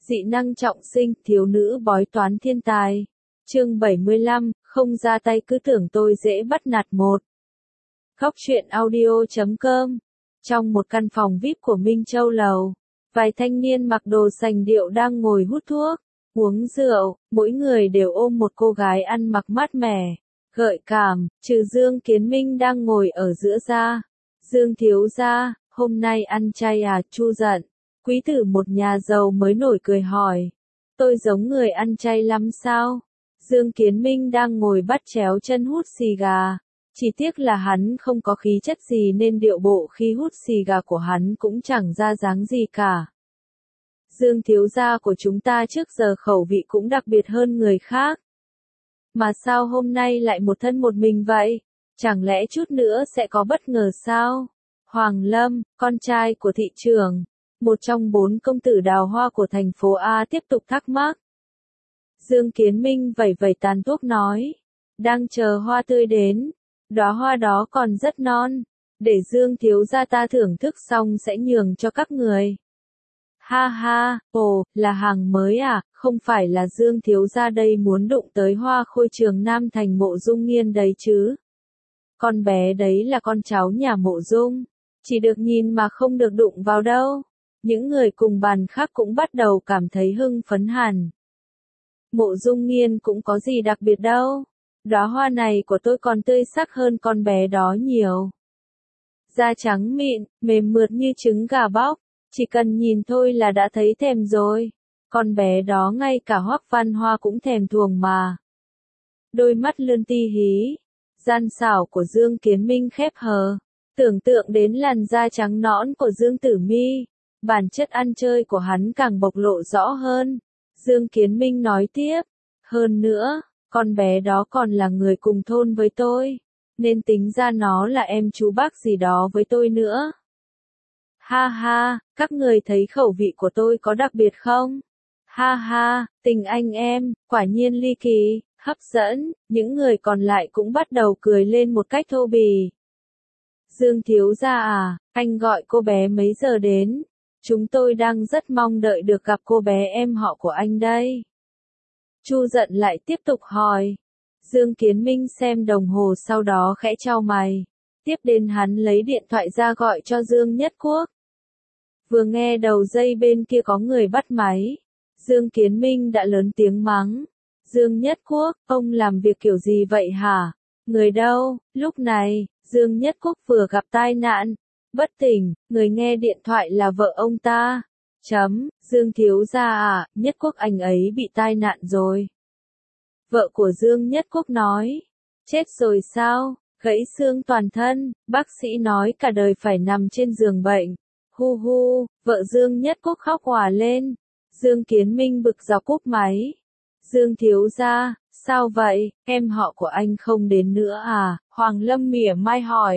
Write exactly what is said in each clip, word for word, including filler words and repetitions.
Dị năng trọng sinh, thiếu nữ bói toán thiên tài. Chương bảy mươi lăm, không ra tay cứ tưởng tôi dễ bắt nạt một. Góc truyện audio chấm com. Trong một căn phòng vi ai pi của Minh Châu Lầu, vài thanh niên mặc đồ sành điệu đang ngồi hút thuốc, uống rượu, mỗi người đều ôm một cô gái ăn mặc mát mẻ, gợi cảm, trừ Dương Kiến Minh đang ngồi ở giữa ra. Dương thiếu gia, hôm nay ăn chay à? Chu Giận, quý tử một nhà giàu mới nổi cười hỏi. Tôi giống người ăn chay lắm sao? Dương Kiến Minh đang ngồi bắt chéo chân hút xì gà. Chỉ tiếc là hắn không có khí chất gì nên điệu bộ khi hút xì gà của hắn cũng chẳng ra dáng gì cả. Dương thiếu gia của chúng ta trước giờ khẩu vị cũng đặc biệt hơn người khác. Mà sao hôm nay lại một thân một mình vậy? Chẳng lẽ chút nữa sẽ có bất ngờ sao? Hoàng Lâm, con trai của thị trưởng, một trong bốn công tử đào hoa của thành phố A tiếp tục thắc mắc. Dương Kiến Minh vẩy vẩy tàn thuốc nói, đang chờ hoa tươi đến, đóa hoa đó còn rất non, để Dương thiếu gia ta thưởng thức xong sẽ nhường cho các người. Ha ha, ồ, là hàng mới à, không phải là Dương thiếu gia đây muốn đụng tới hoa khôi trường Nam thành Mộ Dung Nghiên đấy chứ? Con bé đấy là con cháu nhà Mộ Dung, chỉ được nhìn mà không được đụng vào đâu. Những người cùng bàn khác cũng bắt đầu cảm thấy hưng phấn hẳn. Mộ Dung Nghiên cũng có gì đặc biệt đâu. Đóa hoa này của tôi còn tươi sắc hơn con bé đó nhiều. Da trắng mịn, mềm mượt như trứng gà bóc, chỉ cần nhìn thôi là đã thấy thèm rồi. Con bé đó ngay cả Hoắc Văn Hoa cũng thèm thuồng mà. Đôi mắt lươn ti hí, gian xảo của Dương Kiến Minh khép hờ. Tưởng tượng đến làn da trắng nõn của Dương Tử Mi, bản chất ăn chơi của hắn càng bộc lộ rõ hơn. Dương Kiến Minh nói tiếp, hơn nữa, con bé đó còn là người cùng thôn với tôi, nên tính ra nó là em chú bác gì đó với tôi nữa. Ha ha, các người thấy khẩu vị của tôi có đặc biệt không? Ha ha, tình anh em, quả nhiên ly kỳ, hấp dẫn, những người còn lại cũng bắt đầu cười lên một cách thô bỉ. Dương thiếu gia à, anh gọi cô bé mấy giờ đến? Chúng tôi đang rất mong đợi được gặp cô bé em họ của anh đây. Chu Giận lại tiếp tục hỏi. Dương Kiến Minh xem đồng hồ sau đó khẽ chau mày. Tiếp đến hắn lấy điện thoại ra gọi cho Dương Nhất Quốc. Vừa nghe đầu dây bên kia có người bắt máy, Dương Kiến Minh đã lớn tiếng mắng. Dương Nhất Quốc, ông làm việc kiểu gì vậy hả? Người đâu? Lúc này, Dương Nhất Quốc vừa gặp tai nạn, bất tỉnh, người nghe điện thoại là vợ ông ta. Chấm, Dương thiếu gia à, Nhất Quốc anh ấy bị tai nạn rồi. Vợ của Dương Nhất Quốc nói, chết rồi sao, gãy xương toàn thân, bác sĩ nói cả đời phải nằm trên giường bệnh. Hu hu, vợ Dương Nhất Quốc khóc òa lên. Dương Kiến Minh bực dọc cúp máy. Dương thiếu gia, sao vậy, em họ của anh không đến nữa à? Hoàng Lâm mỉa mai hỏi.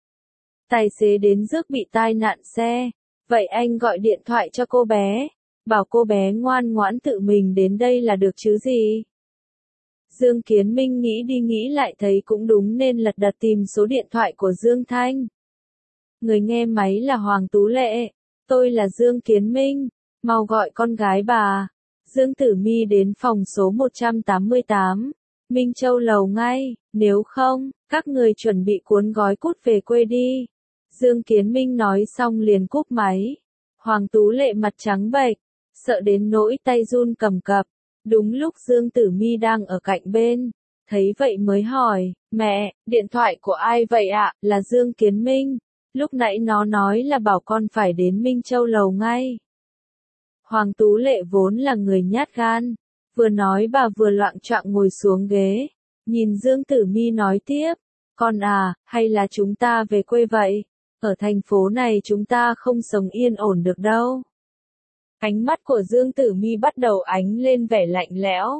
Tài xế đến rước bị tai nạn xe. Vậy anh gọi điện thoại cho cô bé, bảo cô bé ngoan ngoãn tự mình đến đây là được chứ gì? Dương Kiến Minh nghĩ đi nghĩ lại thấy cũng đúng nên lật đật tìm số điện thoại của Dương Thanh. Người nghe máy là Hoàng Tú Lệ. Tôi là Dương Kiến Minh, mau gọi con gái bà. Dương Tử Mi đến phòng số một trăm tám mươi tám, Minh Châu Lầu ngay, nếu không, các người chuẩn bị cuốn gói cút về quê đi. Dương Kiến Minh nói xong liền cúp máy. Hoàng Tú Lệ mặt trắng bệch, sợ đến nỗi tay run cầm cập. Đúng lúc Dương Tử Mi đang ở cạnh bên, thấy vậy mới hỏi, mẹ, điện thoại của ai vậy ạ? Là Dương Kiến Minh. Lúc nãy nó nói là bảo con phải đến Minh Châu Lầu ngay. Hoàng Tú Lệ vốn là người nhát gan, vừa nói bà vừa loạng choạng ngồi xuống ghế, nhìn Dương Tử Mi nói tiếp, con à, hay là chúng ta về quê vậy? Ở thành phố này chúng ta không sống yên ổn được đâu. Ánh mắt của Dương Tử Mi bắt đầu ánh lên vẻ lạnh lẽo.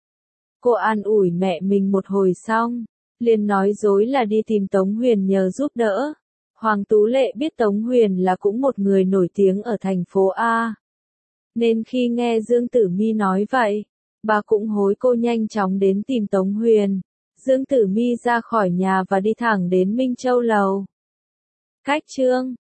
Cô an ủi mẹ mình một hồi xong, liền nói dối là đi tìm Tống Huyền nhờ giúp đỡ. Hoàng Tú Lệ biết Tống Huyền là cũng một người nổi tiếng ở thành phố A. Nên khi nghe Dương Tử Mi nói vậy, bà cũng hối cô nhanh chóng đến tìm Tống Huyền. Dương Tử Mi ra khỏi nhà và đi thẳng đến Minh Châu Lầu. Cách chương